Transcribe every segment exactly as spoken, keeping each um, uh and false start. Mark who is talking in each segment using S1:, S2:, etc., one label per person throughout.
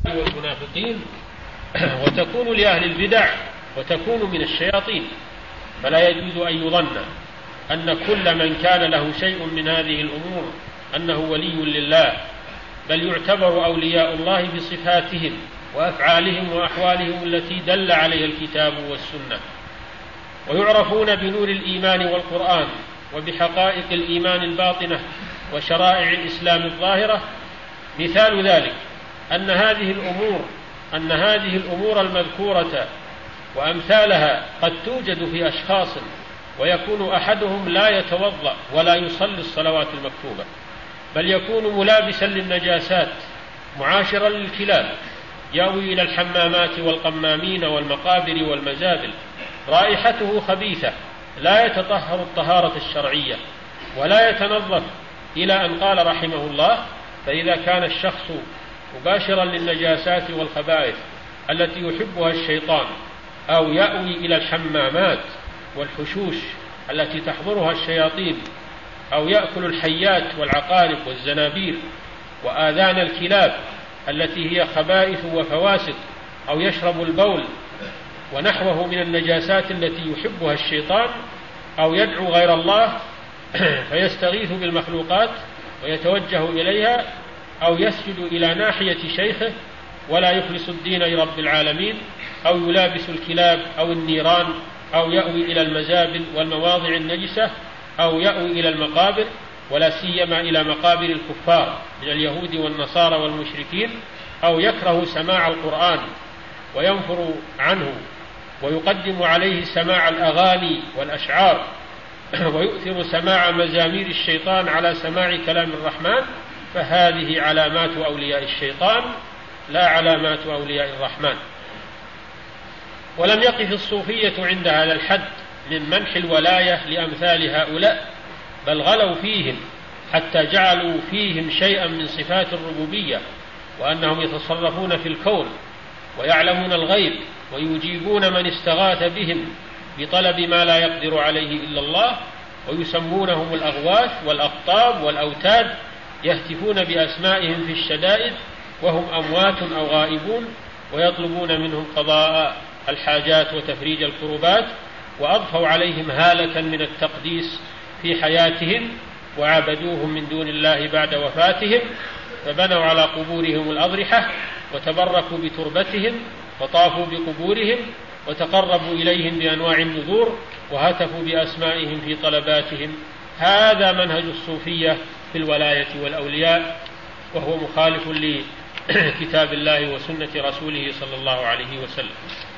S1: والمنافقين وتكون لأهل البدع وتكون من الشياطين. فلا يجوز أن يظن أن كل من كان له شيء من هذه الأمور أنه ولي لله، بل يعتبر أولياء الله بصفاتهم وأفعالهم وأحوالهم التي دل عليها الكتاب والسنة، ويعرفون بنور الإيمان والقرآن وبحقائق الإيمان الباطنة وشرائع الإسلام الظاهرة. مثال ذلك أن هذه الأمور أن هذه الأمور المذكورة وأمثالها قد توجد في أشخاص، ويكون أحدهم لا يتوضأ ولا يصلي الصلوات المكتوبة، بل يكون ملابسا للنجاسات معاشرا للكلاب، يأوي إلى الحمامات والقمامين والمقابر والمزابل، رائحته خبيثة، لا يتطهر الطهارة الشرعية ولا يتنظف، إلى أن قال رحمه الله: فإذا كان الشخص مباشرا للنجاسات والخبائث التي يحبها الشيطان، أو يأوي إلى الحمامات والحشوش التي تحضرها الشياطين، أو يأكل الحيات والعقارب والزنابير وآذان الكلاب التي هي خبائث وفواسق، أو يشرب البول ونحوه من النجاسات التي يحبها الشيطان، أو يدعو غير الله فيستغيث بالمخلوقات ويتوجه إليها، أو يسجد إلى ناحية شيخه ولا يخلص الدين لرب العالمين، أو يلابس الكلاب أو النيران، أو يأوي إلى المزابل والمواضع النجسة، أو يأوي إلى المقابر، ولا سيما إلى مقابر الكفار من اليهود والنصارى والمشركين، أو يكره سماع القرآن وينفر عنه ويقدم عليه سماع الأغاني والأشعار، ويؤثر سماع مزامير الشيطان على سماع كلام الرحمن، فهذه علامات أولياء الشيطان لا علامات أولياء الرحمن. ولم يقف الصوفية عند هذا الحد من منح الولاية لأمثال هؤلاء، بل غلوا فيهم حتى جعلوا فيهم شيئا من صفات الربوبية، وأنهم يتصرفون في الكون ويعلمون الغيب ويجيبون من استغاث بهم بطلب ما لا يقدر عليه إلا الله، ويسمونهم الأغواث والأقطاب والأوتاد، يهتفون بأسمائهم في الشدائد وهم أموات أو غائبون، ويطلبون منهم قضاء الحاجات وتفريج الكربات، وأضفوا عليهم هالة من التقديس في حياتهم، وعبدوهم من دون الله بعد وفاتهم، فبنوا على قبورهم الأضرحة وتبركوا بتربتهم وطافوا بقبورهم وتقربوا إليهم بأنواع النذور وهتفوا بأسمائهم في طلباتهم. هذا منهج الصوفية في الولاية والأولياء، وهو مخالف لكتاب الله وسنة رسوله صلى الله عليه وسلم.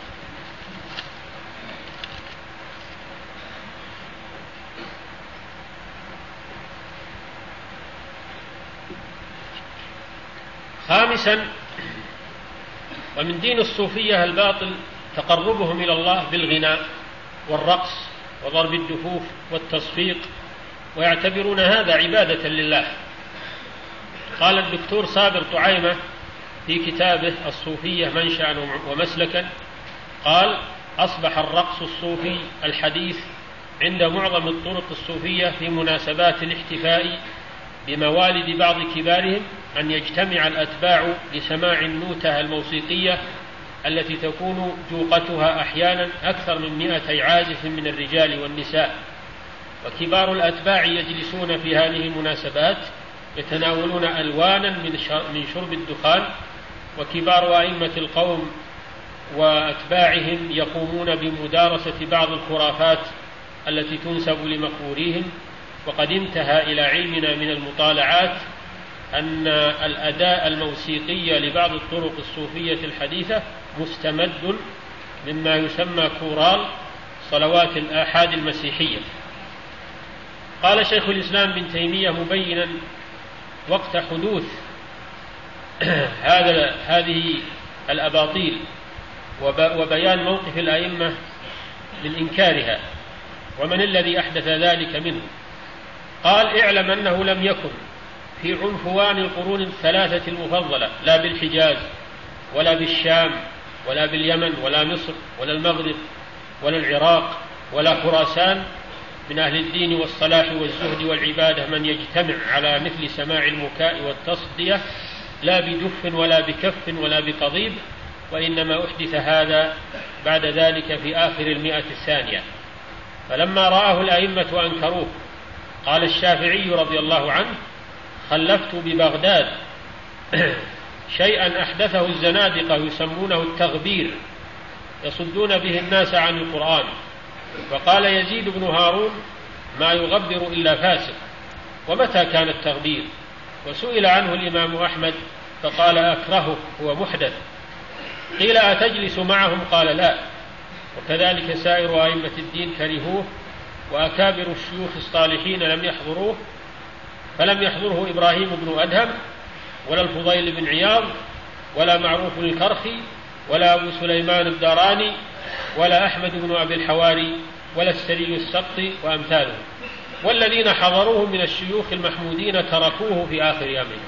S1: خامسا، ومن دين الصوفية الباطل تقربهم إلى الله بالغناء والرقص وضرب الدفوف والتصفيق، ويعتبرون هذا عبادة لله. قال الدكتور صابر طعيمة في كتابه الصوفية منشأ ومسلكا، قال: أصبح الرقص الصوفي الحديث عند معظم الطرق الصوفية في مناسبات الاحتفاء بموالد بعض كبارهم أن يجتمع الأتباع لسماع النوتة الموسيقية التي تكون جوقتها أحيانا أكثر من مئتي عازف من الرجال والنساء، وكبار الأتباع يجلسون في هذه المناسبات يتناولون ألوانا من شرب الدخان، وكبار أئمة القوم وأتباعهم يقومون بمدارسة بعض الخرافات التي تنسب لمقبوريهم. وقد انتهى إلى علمنا من المطالعات أن الأداء الموسيقي لبعض الطرق الصوفية الحديثة مستمد مما يسمى كورال صلوات الآحاد المسيحية. قال شيخ الإسلام بن تيمية مبينا وقت حدوث هذا هذه الأباطيل وبيان موقف الأئمة من إنكارها ومن الذي أحدث ذلك منه، قال: اعلم أنه لم يكن في عنفوان القرون الثلاثة المفضلة، لا بالحجاز ولا بالشام ولا باليمن ولا مصر ولا المغرب ولا العراق ولا خراسان، من أهل الدين والصلاح والزهد والعبادة من يجتمع على مثل سماع المكاء والتصدية لا بدف ولا بكف ولا بقضيب، وإنما أحدث هذا بعد ذلك في آخر المئة الثانية. فلما رآه الأئمة أنكروه قال الشافعي رضي الله عنه: خلفت ببغداد شيئا أحدثه الزنادقة يسمونه التغبير، يصدون به الناس عن القرآن. فقال يزيد بن هارون: ما يغبر إلا فاسق. ومتى كان التغبير؟ وسئل عنه الإمام أحمد فقال: أكرهه، هو محدث. قيل: أتجلس معهم؟ قال: لا. وكذلك سائر أئمة الدين كرهوه، وأكابر الشيوخ الصالحين لم يحضروه، فلم يحضره إبراهيم بن أدهم ولا الفضيل بن عياض ولا معروف الكرخي ولا أبو سليمان الداراني ولا أحمد بن أبي الحواري ولا السري السقطي وأمثاله، والذين حضروه من الشيوخ المحمودين تركوه في آخر أيامهم.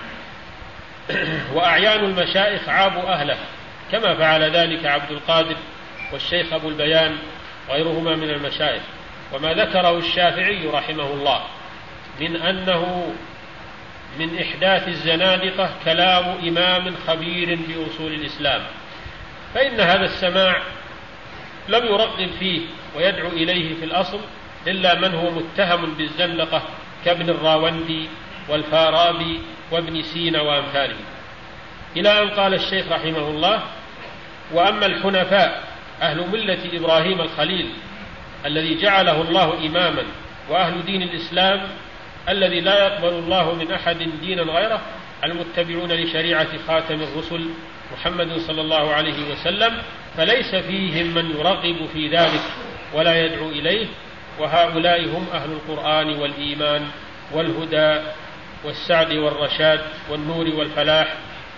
S1: وأعيان المشايخ عابوا أهله، كما فعل ذلك عبد القادر والشيخ أبو البيان غيرهما من المشايخ. وما ذكره الشافعي رحمه الله من أنه من إحداث الزنادقة كلام إمام خبير بأصول الإسلام، فإن هذا السماع لم يرغب فيه ويدعو إليه في الأصل إلا من هو متهم بالزندقة كابن الراوندي والفارابي وابن سينا وأمثاله. إلى أن قال الشيخ رحمه الله: وأما الحنفاء أهل ملة إبراهيم الخليل الذي جعله الله إماما، وأهل دين الإسلام الذي لا يقبل الله من أحد دينا غيره، المتبعون لشريعة خاتم الرسل محمد صلى الله عليه وسلم، فليس فيهم من يرغب في ذلك ولا يدعو إليه، وهؤلاء هم أهل القرآن والإيمان والهدى والسعد والرشاد والنور والفلاح،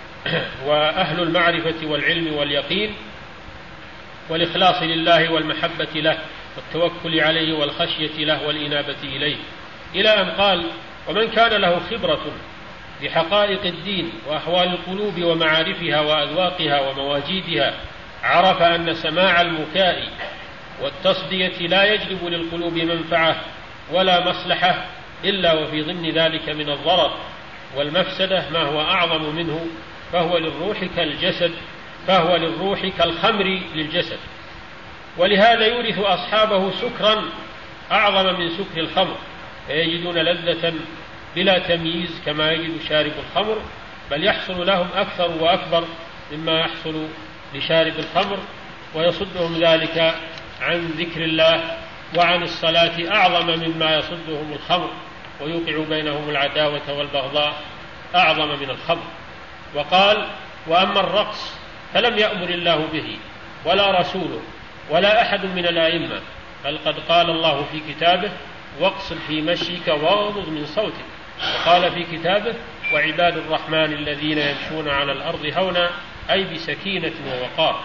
S1: وأهل المعرفة والعلم واليقين والإخلاص لله والمحبة له والتوكل عليه والخشية له والإنابة إليه. إلى أن قال: ومن كان له خبرة بحقائق الدين وأحوال القلوب ومعارفها وأذواقها ومواجيدها، عرف أن سماع المكاء والتصدية لا يجلب للقلوب منفعة ولا مصلحة إلا وفي ضمن ذلك من الضرر والمفسدة ما هو أعظم منه، فهو للروح كالجسد فهو للروح كالخمر للجسد. ولهذا يورث أصحابه سكرا أعظم من سكر الخمر، فيجدون لذة بلا تمييز كما يجد شارب الخمر، بل يحصل لهم أكثر وأكبر مما يحصل لشارب الخمر، ويصدهم ذلك عن ذكر الله وعن الصلاة أعظم مما يصدهم الخمر، ويوقع بينهم العداوة والبغضاء أعظم من الخمر. وقال: وأما الرقص فلم يأمر الله به ولا رسوله ولا أحد من الأئمة، بل قد قال الله في كتابه: واقصد في مشيك واغضض من صوتك. وقال في كتابه: وعباد الرحمن الذين يمشون على الأرض هونا، أي بسكينة ووقار.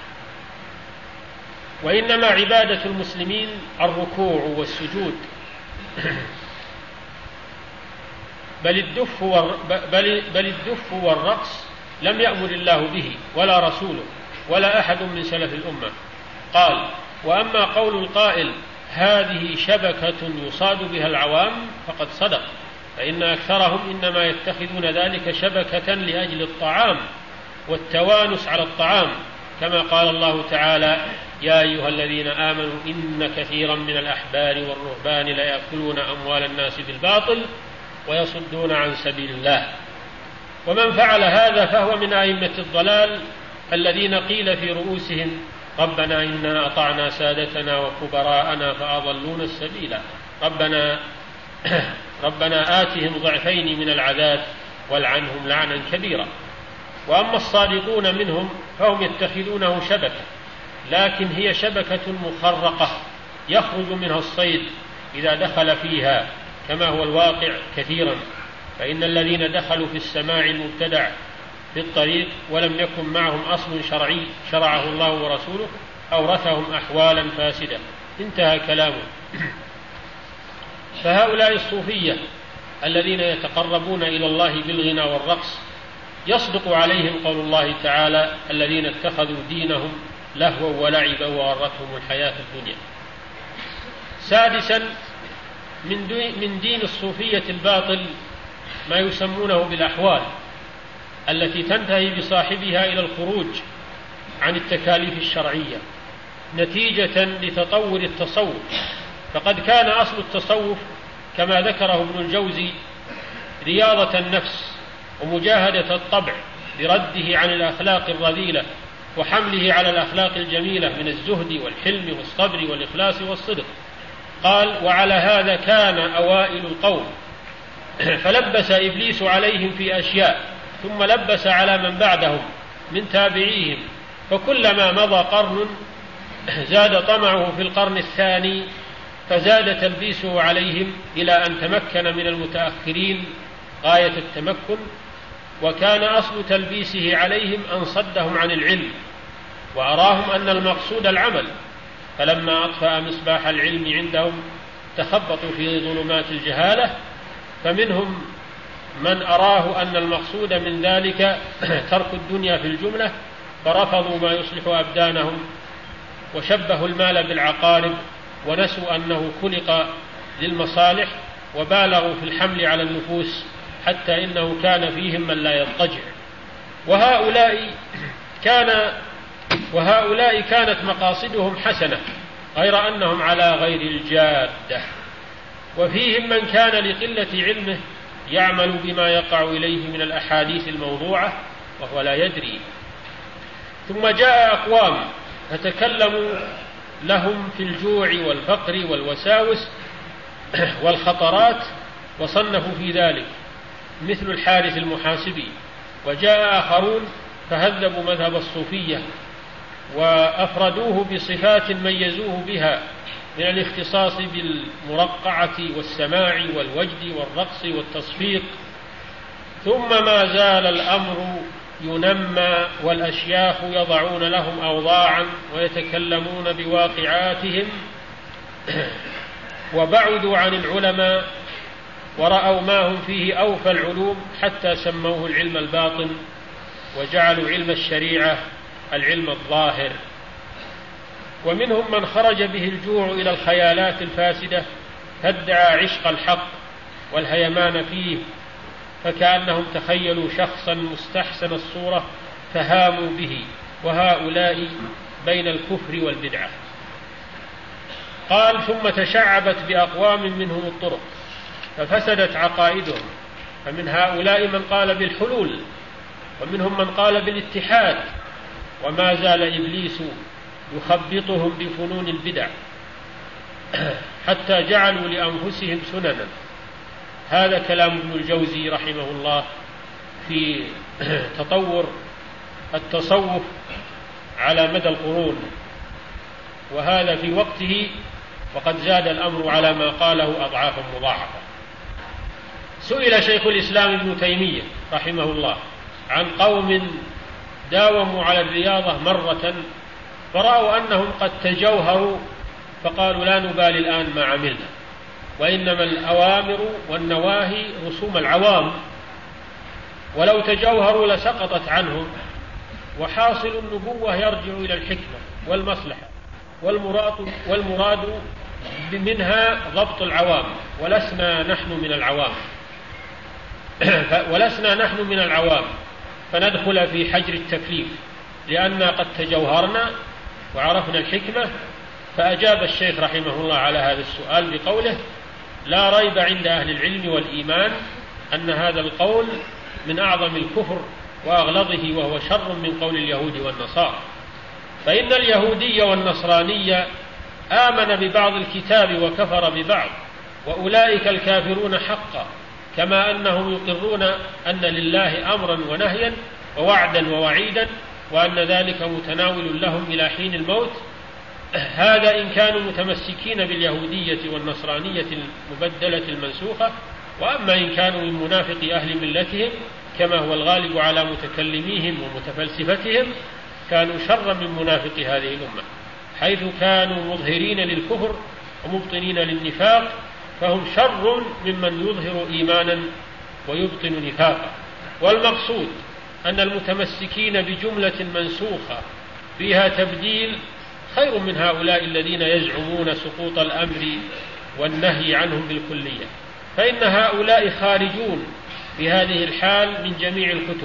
S1: وإنما عبادة المسلمين الركوع والسجود، بل الدف, بل, بل الدف والرقص لم يأمر الله به ولا رسوله ولا أحد من سلف الأمة. قال: وأما قول القائل هذه شبكة يصاد بها العوام فقد صدق، فإن أكثرهم إنما يتخذون ذلك شبكة لأجل الطعام والتوانس على الطعام، كما قال الله تعالى: يا أيها الذين آمنوا إن كثيرا من الأحبار والرهبان ليأكلون أموال الناس بالباطل ويصدون عن سبيل الله. ومن فعل هذا فهو من أئمة الضلال الذين قيل في رؤوسهم: ربنا إنا أطعنا سادتنا وكبراءنا فأضلونا السبيل، ربنا ربنا آتهم ضعفين من العذاب والعنهم لعنا كبيرا. وأما الصادقون منهم فهم يتخذونه شبكة، لكن هي شبكة مخرقة يخرج منها الصيد إذا دخل فيها، كما هو الواقع كثيرا. فإن الذين دخلوا في السماع المبتدع في الطريق ولم يكن معهم أصل شرعي شرعه الله ورسوله أورثهم أحوالا فاسدة. انتهى كلامه. فهؤلاء الصوفية الذين يتقربون إلى الله بالغنى والرقص يصدق عليهم قول الله تعالى: الذين اتخذوا دينهم لهوا ولعبا وغرتهم الحياة الدنيا. سادسا، من دين الصوفية الباطل ما يسمونه بالأحوال، التي تنتهي بصاحبها إلى الخروج عن التكاليف الشرعية نتيجة لتطور التصوف. فقد كان أصل التصوف كما ذكره ابن الجوزي رياضة النفس ومجاهدة الطبع برده عن الأخلاق الرذيلة وحمله على الأخلاق الجميلة من الزهد والحلم والصبر والإخلاص والصدق. قال: وعلى هذا كان أوائل القوم، فلبس إبليس عليهم في أشياء ثم لبس على من بعدهم من تابعيهم، فكلما مضى قرن زاد طمعه في القرن الثاني فزاد تلبيسه عليهم إلى أن تمكن من المتأخرين غاية التمكن. وكان أصل تلبيسه عليهم أن صدهم عن العلم وأراهم أن المقصود العمل، فلما أطفأ مصباح العلم عندهم تخبطوا في ظلمات الجهالة، فمنهم من أراه أن المقصود من ذلك ترك الدنيا في الجملة، فرفضوا ما يصلح أبدانهم وشبهوا المال بالعقارب ونسوا أنه خلق للمصالح، وبالغوا في الحمل على النفوس حتى إنه كان فيهم من لا يضطجع. وهؤلاء كان وهؤلاء كانت مقاصدهم حسنة غير أنهم على غير الجادة. وفيهم من كان لقلة علمه يعمل بما يقع إليه من الأحاديث الموضوعة وهو لا يدري. ثم جاء أقوام فتكلموا لهم في الجوع والفقر والوساوس والخطرات وصنفوا في ذلك مثل الحارث المحاسبي. وجاء آخرون فهذبوا مذهب الصوفية وأفردوه بصفات ميزوه بها من الاختصاص بالمرقعة والسماع والوجد والرقص والتصفيق. ثم ما زال الأمر ينمى والأشياخ يضعون لهم أوضاعا ويتكلمون بواقعاتهم، وبعدوا عن العلماء ورأوا ما هم فيه أوفى العلوم حتى سموه العلم الباطن، وجعلوا علم الشريعة العلم الظاهر. ومنهم من خرج به الجوع إلى الخيالات الفاسدة فادعى عشق الحق والهيمان فيه، فكأنهم تخيلوا شخصا مستحسن الصورة فهاموا به، وهؤلاء بين الكفر والبدعة. قال: ثم تشعبت بأقوام منهم الطرق ففسدت عقائدهم، فمن هؤلاء من قال بالحلول ومنهم من قال بالاتحاد، وما زال إبليس يخبطهم بفنون البدع حتى جعلوا لأنفسهم سننا. هذا كلام ابن الجوزي رحمه الله في تطور التصوف على مدى القرون، وهذا في وقته، وقد زاد الأمر على ما قاله أضعافا مضاعفة. سئل شيخ الإسلام ابن تيمية رحمه الله عن قوم داوموا على الرياضة مرة فرأوا أنهم قد تجوهروا فقالوا: لا نبالي الآن ما عملنا، وإنما الأوامر والنواهي رسوم العوام، ولو تجوهروا لسقطت عنهم، وحاصل النبوة يرجع إلى الحكمة والمصلحة، والمراد, والمراد منها ضبط العوام، ولسنا نحن من العوام ولسنا نحن من العوام فندخل في حجر التكليف لأننا قد تجوهرنا وعرفنا الحكمة. فأجاب الشيخ رحمه الله على هذا السؤال بقوله: لا ريب عند أهل العلم والإيمان أن هذا القول من أعظم الكفر وأغلظه، وهو شر من قول اليهود والنصارى. فإن اليهودي والنصراني آمن ببعض الكتاب وكفر ببعض، وأولئك الكافرون حقا، كما أنهم يقرون أن لله أمرا ونهيا ووعدا ووعيدا، وأن ذلك متناول لهم إلى حين الموت. هذا إن كانوا متمسكين باليهودية والنصرانية المبدلة المنسوخة. وأما إن كانوا من منافق أهل ملتهم كما هو الغالب على متكلميهم ومتفلسفتهم كانوا شر من منافق هذه الأمة، حيث كانوا مظهرين للكفر ومبطنين للنفاق، فهم شر ممن يظهر إيمانا ويبطن نفاقا. والمقصود أن المتمسكين بجملة منسوخة فيها تبديل خير من هؤلاء الذين يزعمون سقوط الأمر والنهي عنهم بالكلية، فإن هؤلاء خارجون في هذه الحال من جميع الكتب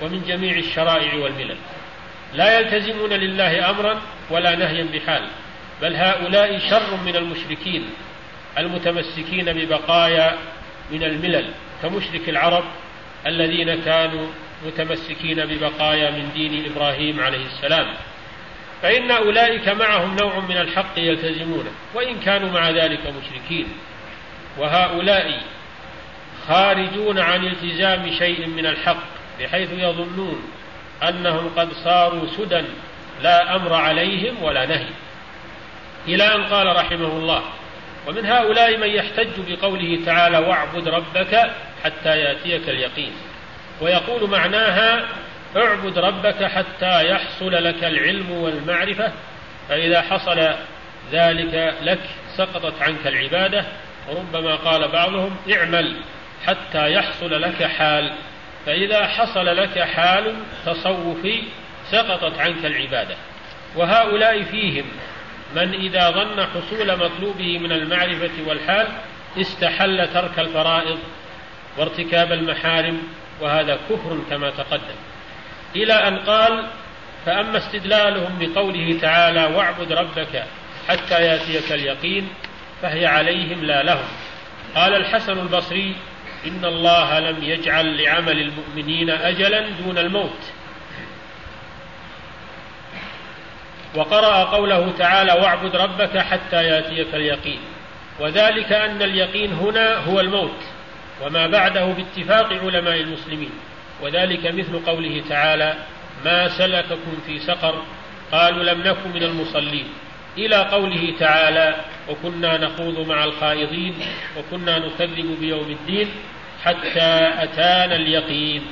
S1: ومن جميع الشرائع والملل، لا يلتزمون لله أمرا ولا نهيا بحال، بل هؤلاء شر من المشركين المتمسكين ببقايا من الملل كمشرك العرب الذين كانوا متمسكين ببقايا من دين إبراهيم عليه السلام، فإن أولئك معهم نوع من الحق يلتزمونه وإن كانوا مع ذلك مشركين، وهؤلاء خارجون عن التزام شيء من الحق بحيث يظنون أنهم قد صاروا سدى لا أمر عليهم ولا نهي، إلى أن قال رحمه الله: ومن هؤلاء من يحتج بقوله تعالى: واعبد ربك حتى يأتيك اليقين، ويقول معناها: اعبد ربك حتى يحصل لك العلم والمعرفة، فإذا حصل ذلك لك سقطت عنك العبادة. وربما قال بعضهم: اعمل حتى يحصل لك حال، فإذا حصل لك حال تصوفي سقطت عنك العبادة. وهؤلاء فيهم من إذا ظن حصول مطلوبه من المعرفة والحال استحل ترك الفرائض وارتكاب المحارم، وهذا كفر كما تقدم، إلى أن قال: فأما استدلالهم بقوله تعالى: واعبد ربك حتى يأتيك اليقين، فهي عليهم لا لهم. قال الحسن البصري: إن الله لم يجعل لعمل المؤمنين أجلا دون الموت. وقرأ قوله تعالى: واعبد ربك حتى يأتيك اليقين، وذلك أن اليقين هنا هو الموت وما بعده باتفاق علماء المسلمين، وذلك مثل قوله تعالى: ما سلككم في سقر قالوا لم نكن من المصلين، إلى قوله تعالى: وكنا نخوض مع الخائضين وكنا نكذب بيوم الدين حتى أتانا اليقين.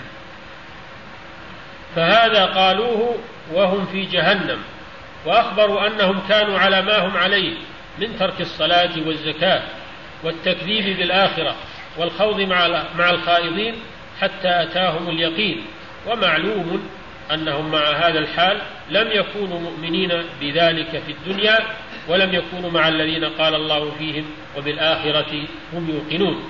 S1: فهذا قالوه وهم في جهنم، وأخبروا أنهم كانوا على ما هم عليه من ترك الصلاة والزكاة والتكذيب بالآخرة والخوض مع الخائضين حتى أتاهم اليقين. ومعلوم أنهم مع هذا الحال لم يكونوا مؤمنين بذلك في الدنيا، ولم يكونوا مع الذين قال الله فيهم: وبالآخرة هم يوقنون.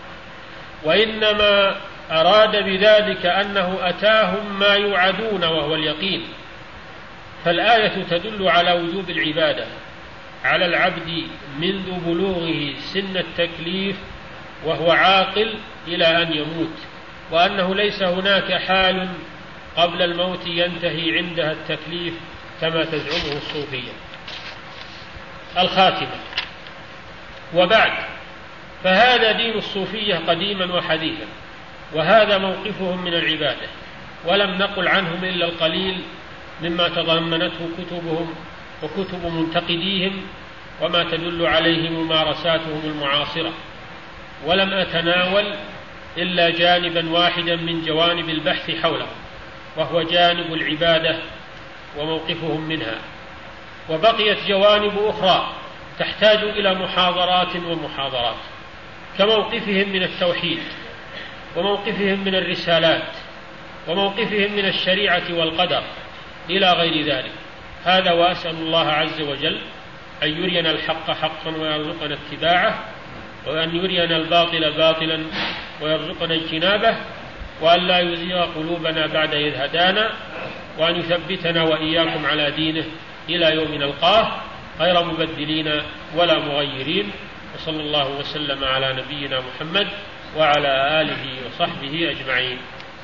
S1: وإنما أراد بذلك أنه أتاهم ما يوعدون وهو اليقين. فالآية تدل على وجوب العبادة على العبد منذ بلوغه سن التكليف وهو عاقل إلى أن يموت، وأنه ليس هناك حال قبل الموت ينتهي عندها التكليف كما تزعمه الصوفية. الخاتمة. وبعد، فهذا دين الصوفية قديما وحديثا، وهذا موقفهم من العبادة، ولم نقل عنهم إلا القليل مما تضمنته كتبهم وكتب منتقديهم وما تدل عليه ممارساتهم المعاصرة، ولم أتناول إلا جانبا واحدا من جوانب البحث حوله، وهو جانب العبادة وموقفهم منها. وبقيت جوانب أخرى تحتاج إلى محاضرات ومحاضرات، كموقفهم من التوحيد، وموقفهم من الرسالات، وموقفهم من الشريعة والقدر، إلى غير ذلك. هذا، وأسأل الله عز وجل أن يرينا الحق حقا ويرزقنا اتباعه، وأن يرينا الباطل باطلا ويرزقنا اجتنابه، وأن لا يزيغ قلوبنا بعد إذ هدانا، وأن يثبتنا وإياكم على دينه إلى يوم نلقاه غير مبدلين ولا مغيرين. وصلى الله وسلم على نبينا محمد وعلى آله وصحبه أجمعين.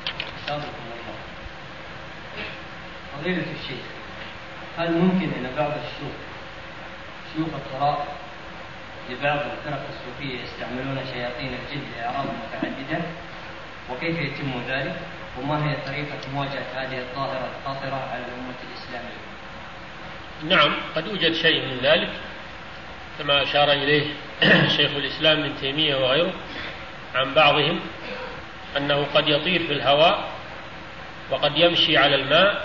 S2: فضيلة الشيخ، هل ممكن أن بعض الشيوخ شيوخ القراء لبعض الفرق الصوفية يستعملون شياطين الجن لأعراض متعددة؟ وكيف يتم ذلك؟ وما هي طريقة مواجهة هذه الظاهرة الخطرة على الأمة الإسلامية؟
S1: نعم، قد يوجد شيء من ذلك كما أشار إليه شيخ الإسلام ابن تيمية وغيره عن بعضهم، أنه قد يطير في الهواء، وقد يمشي على الماء،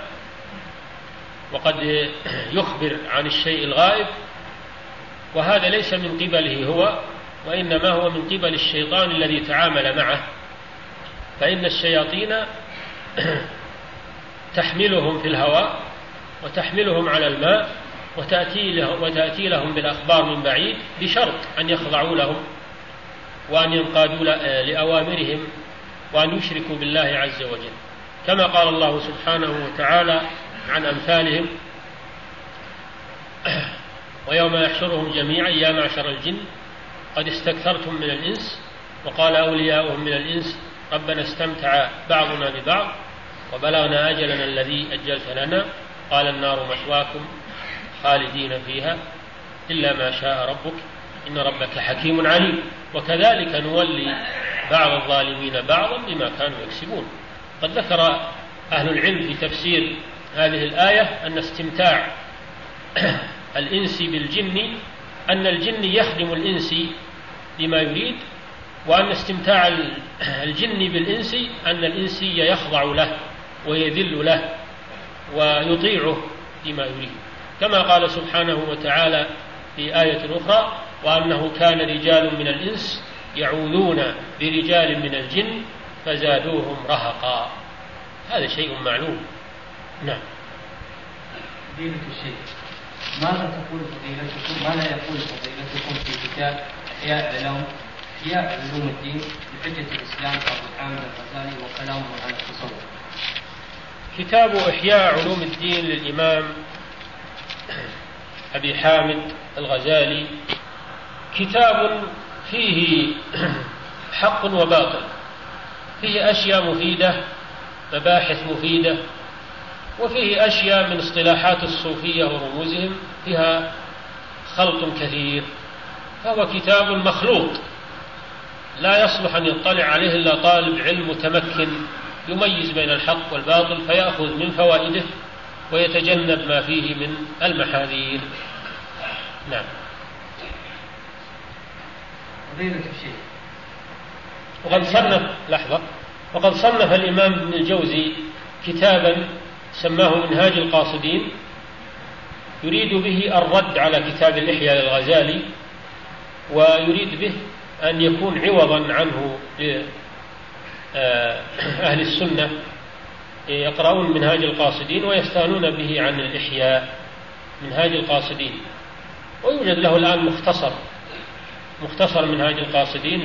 S1: وقد يخبر عن الشيء الغائب، وهذا ليس من قبله هو، وإنما هو من قبل الشيطان الذي تعامل معه. فإن الشياطين تحملهم في الهواء وتحملهم على الماء وتأتي لهم, وتأتي لهم بالأخبار من بعيد، بشرط أن يخضعوا لهم وأن ينقادوا لأوامرهم وأن يشركوا بالله عز وجل، كما قال الله سبحانه وتعالى عن أمثالهم: ويوم يحشرهم جميعا يا معشر الجن قد استكثرتم من الإنس وقال أولياؤهم من الإنس ربنا استمتع بعضنا ببعض وبلغنا أجلنا الذي أجلت لنا قال النار مثواكم خالدين فيها إلا ما شاء ربك إن ربك حكيم عليم. وكذلك نولي بعض الظالمين بعضا بما كانوا يكسبون. قد ذكر أهل العلم في تفسير هذه الآية أن استمتاع الإنس بالجن أن الجن يخدم الإنس بما يريد، وأن استمتاع الجن بالإنس أن الإنسي يخضع له ويذل له ويطيعه بما يريد، كما قال سبحانه وتعالى في آية أخرى: وأنه كان رجال من الإنس يعوذون برجال من الجن فزادوهم رهقا. هذا شيء معلوم. نعم.
S2: فضيلة الشيخ، ماذا تقول فضيلتكم ماذا يقول فضيلتكم في كتاب إحياء علوم إحياء علوم الدين بحجة الإسلام أبو حامد الغزالي وكلامه عن التصوف؟
S1: كتاب إحياء علوم الدين للإمام أبي حامد الغزالي كتاب فيه حق وباطل، فيه أشياء مفيدة مباحث مفيدة، وفيه أشياء من اصطلاحات الصوفية ورموزهم فيها خلط كثير، فهو كتاب مخلوط لا يصلح أن يطلع عليه إلا طالب علم متمكن يميز بين الحق والباطل فيأخذ من فوائده ويتجنب ما فيه من المحاذير. نعم.
S2: فضيلة الشيخ،
S1: وقد صنف لحظة وقد صنف الإمام ابن الجوزي كتابا سماه منهاج القاصدين يريد به الرد على كتاب الإحياء للغزالي، ويريد به أن يكون عوضا عنه لأهل السنة يقرؤون منهاج القاصدين ويستغنون به عن الإحياء. منهاج القاصدين، ويوجد له الآن مختصر مختصر منهاج القاصدين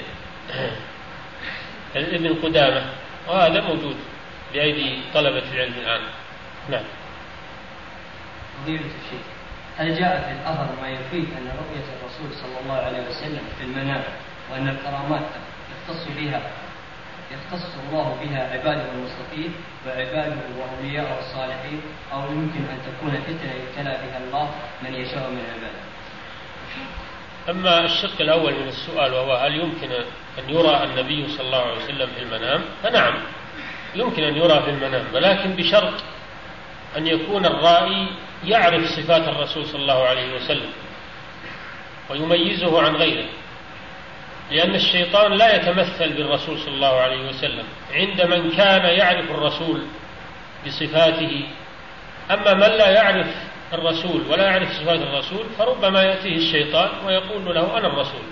S1: لابن قدامة، وهذا موجود بأيدي طلبة العلم الآن. نعم.
S2: فضيلة الشيخ، هل جاء في الأثر ما يفيد أن رؤية الرسول صلى الله عليه وسلم في المنام وأن الكرامات يختص بها يختص الله بها عباده المصطفين وعباده وأولياءه الصالحين، أو يمكن أن تكون فتنة يبتلى بها الله من يشاء من عباده؟
S1: أما الشق الأول من السؤال وهو هل يمكن أن يرى النبي صلى الله عليه وسلم في المنام، فنعم يمكن أن يرى في المنام، ولكن بشرط أن يكون الرائي يعرف صفات الرسول صلى الله عليه وسلم ويميزه عن غيره، لأن الشيطان لا يتمثل بالرسول صلى الله عليه وسلم عند من كان يعرف الرسول بصفاته. أما من لا يعرف الرسول ولا يعرف صفات الرسول فربما يأتيه الشيطان ويقول له أنا الرسول.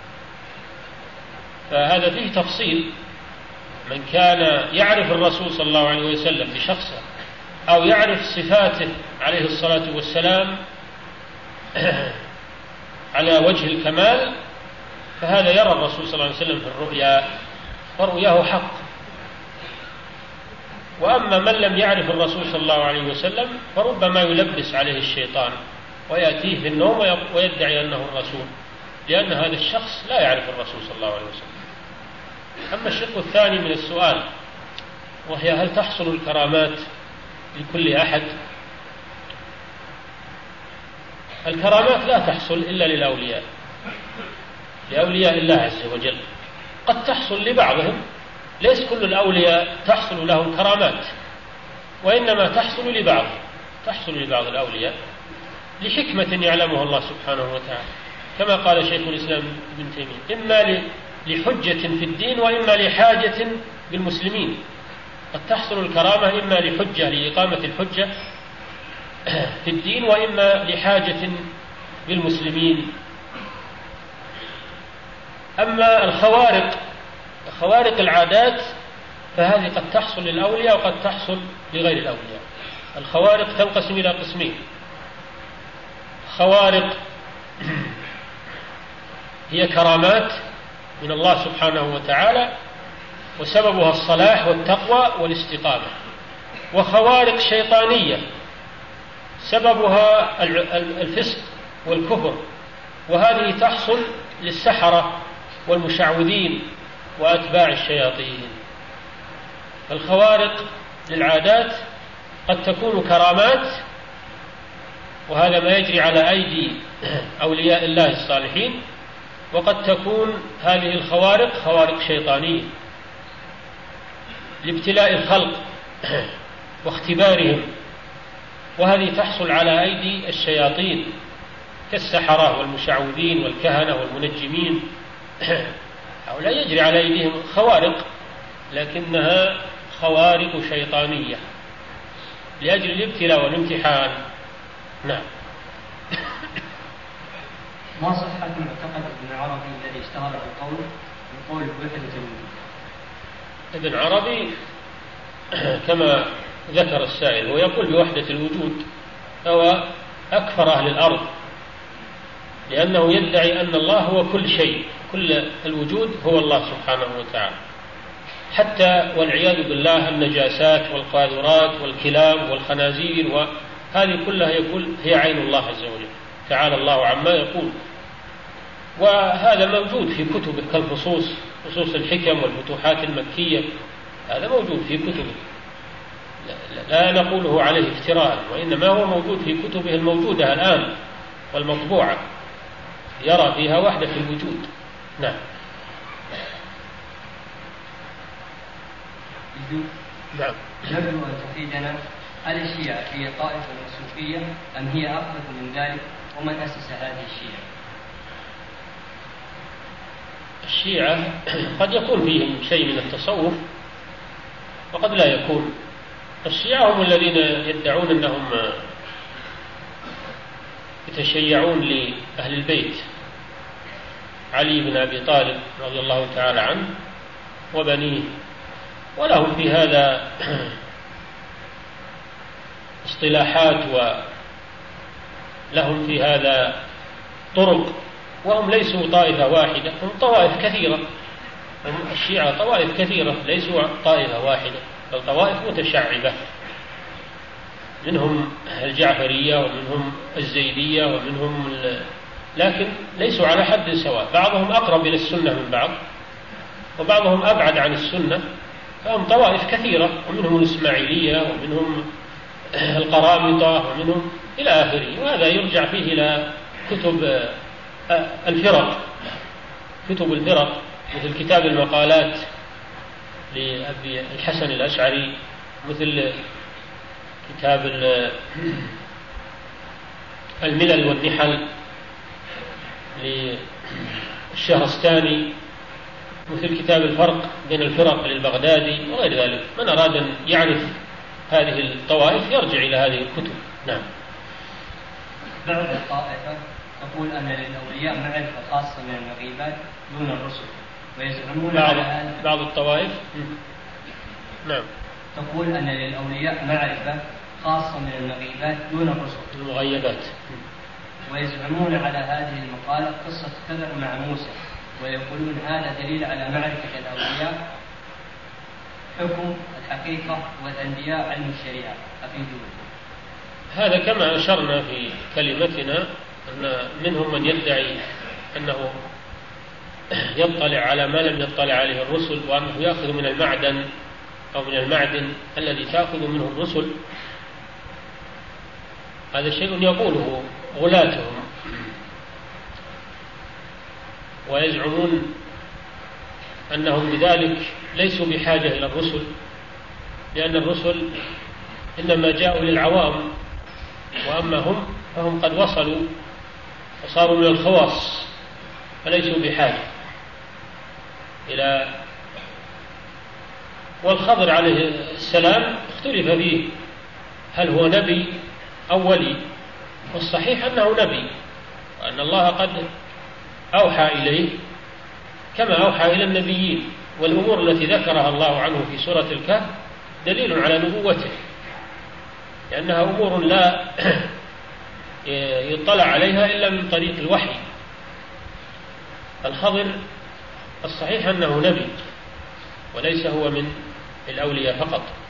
S1: فهذا فيه تفصيل، من كان يعرف الرسول صلى الله عليه وسلم بشخصه أو يعرف صفاته عليه الصلاة والسلام على وجه الكمال فهذا يرى الرسول صلى الله عليه وسلم في الرؤيا فرؤياه حق. وأما من لم يعرف الرسول صلى الله عليه وسلم فربما يلبس عليه الشيطان ويأتيه في النوم ويدعي أنه الرسول، لأن هذا الشخص لا يعرف الرسول صلى الله عليه وسلم. أما الشق الثاني من السؤال وهي هل تحصل الكرامات لكل أحد؟ الكرامات لا تحصل إلا للأولياء لأولياء الله عز وجل. قد تحصل لبعضهم، ليس كل الأولياء تحصل لهم كرامات، وإنما تحصل لبعض تحصل لبعض الأولياء لحكمة يعلمها الله سبحانه وتعالى، كما قال شيخ الإسلام ابن تيمية: إما لحجة في الدين وإما لحاجة بالمسلمين. قد تحصل الكرامة إما لحجة لإقامة الحجة في الدين وإما لحاجة بالمسلمين. أما الخوارق خوارق العادات فهذه قد تحصل للأولياء وقد تحصل لغير الأولياء. الخوارق تنقسم إلى قسمين: خوارق هي كرامات من الله سبحانه وتعالى وسببها الصلاح والتقوى والاستقامة. وخوارق شيطانية سببها الفسق والكفر، وهذه تحصل للسحرة والمشعوذين وأتباع الشياطين. الخوارق للعادات قد تكون كرامات، وهذا ما يجري على أيدي أولياء الله الصالحين، وقد تكون هذه الخوارق خوارق شيطانية لابتلاء الخلق واختبارهم، وهذه تحصل على أيدي الشياطين كالسحرة والمشعوذين والكهنة والمنجمين. هؤلاء يجري على أيديهم خوارق، لكنها خوارق شيطانية لأجل الابتلاء والامتحان. نعم.
S2: ما صحة معتقد ابن عربي الذي اشتهر بالقول بقول بوحدة الوجود؟
S1: ابن عربي كما ذكر السائل ويقول بوحدة الوجود، هو أكفر أهل الأرض، لأنه يدعي أن الله هو كل شيء، كل الوجود هو الله سبحانه وتعالى، حتى والعياذ بالله النجاسات والقاذورات والكلاب والخنازير وهذه كلها يقول هي عين الله عز وجل، تعالى الله عما يقول. وهذا موجود في كتبه كالفصوص، فصوص الحكم والفتوحات المكية، هذا موجود في كتبه، لا, لا نقوله عليه افتراء، وإنما هو موجود في كتبه الموجودة الآن والمطبوعة، يرى فيها وحدة الوجود. نعم.
S2: نعم. نرجو أن تفيدنا، هل الشيعة هي طائفة صوفية أم هي أخذ من ذلك، ومن أسس هذه الشيعة؟
S1: الشيعة قد يكون فيهم شيء من التصوف وقد لا يكون. الشيعة هم الذين يدعون أنهم يتشيعون لأهل البيت، علي بن أبي طالب رضي الله تعالى عنه وبنيه، ولهم في هذا اصطلاحات ولهم في هذا طرق، وهم ليسوا طائفة واحدة، هم طوائف كثيرة. الشيعة طوائف كثيرة، ليسوا طائفة واحدة، بل طوائف متشعبة، منهم الجعفرية ومنهم الزيدية ومنهم ال... لكن ليسوا على حد سواء، بعضهم أقرب إلى السنة من بعض وبعضهم أبعد عن السنة، فهم طوائف كثيرة، ومنهم الإسماعيلية ومنهم القرامطة ومنهم إلى آخره. وهذا يرجع فيه إلى كتب الفرق، كتب الفرق مثل كتاب المقالات لأبي الحسن الأشعري، مثل كتاب الملل والنحل للشهرستاني، مثل كتاب الفرق بين الفرق للبغدادي وغير ذلك. من أراد أن يعرف هذه الطوائف يرجع إلى هذه الكتب. نعم.
S2: بعض الطائفة تقول أن للأولياء معرفة خاصة من المغيبات دون الرسل، ويزعمون
S1: بعض, بعض الطوائف نعم
S2: تقول أن للأولياء معرفة خاصة من المغيبات دون الرسل،
S1: المغيبات،
S2: ويزعمون على هذه المقالة قصة خضر مع موسى، ويقولون هذا دليل على معرفة الأولياء حكم الحقيقة والأنبياء علم الشريعة. أفيدون.
S1: هذا كما أشرنا في كلمتنا أن منهم من يدعي أنه يطلع على ما لم يطلع عليه الرسل، وأنه يأخذ من المعدن أو من المعدن الذي تأخذ منه الرسل. هذا شيء يقوله غلاتهم، ويزعمون أنهم بذلك ليسوا بحاجة إلى الرسل، لأن الرسل إنما جاءوا للعوام، وأما هم فهم قد وصلوا وصاروا من الخواص، فليسوا بحاجة إلى. والخضر عليه السلام اختلف فيه هل هو نبي أو ولي، والصحيح أنه نبي، وأن الله قد أوحى إليه كما أوحى إلى النبيين، والأمور التي ذكرها الله عنه في سورة الكهف دليل على نبوته، لأنها أمور لا يطلع عليها إلا من طريق الوحي. الخضر الصحيح أنه نبي، وليس هو من الأولياء فقط.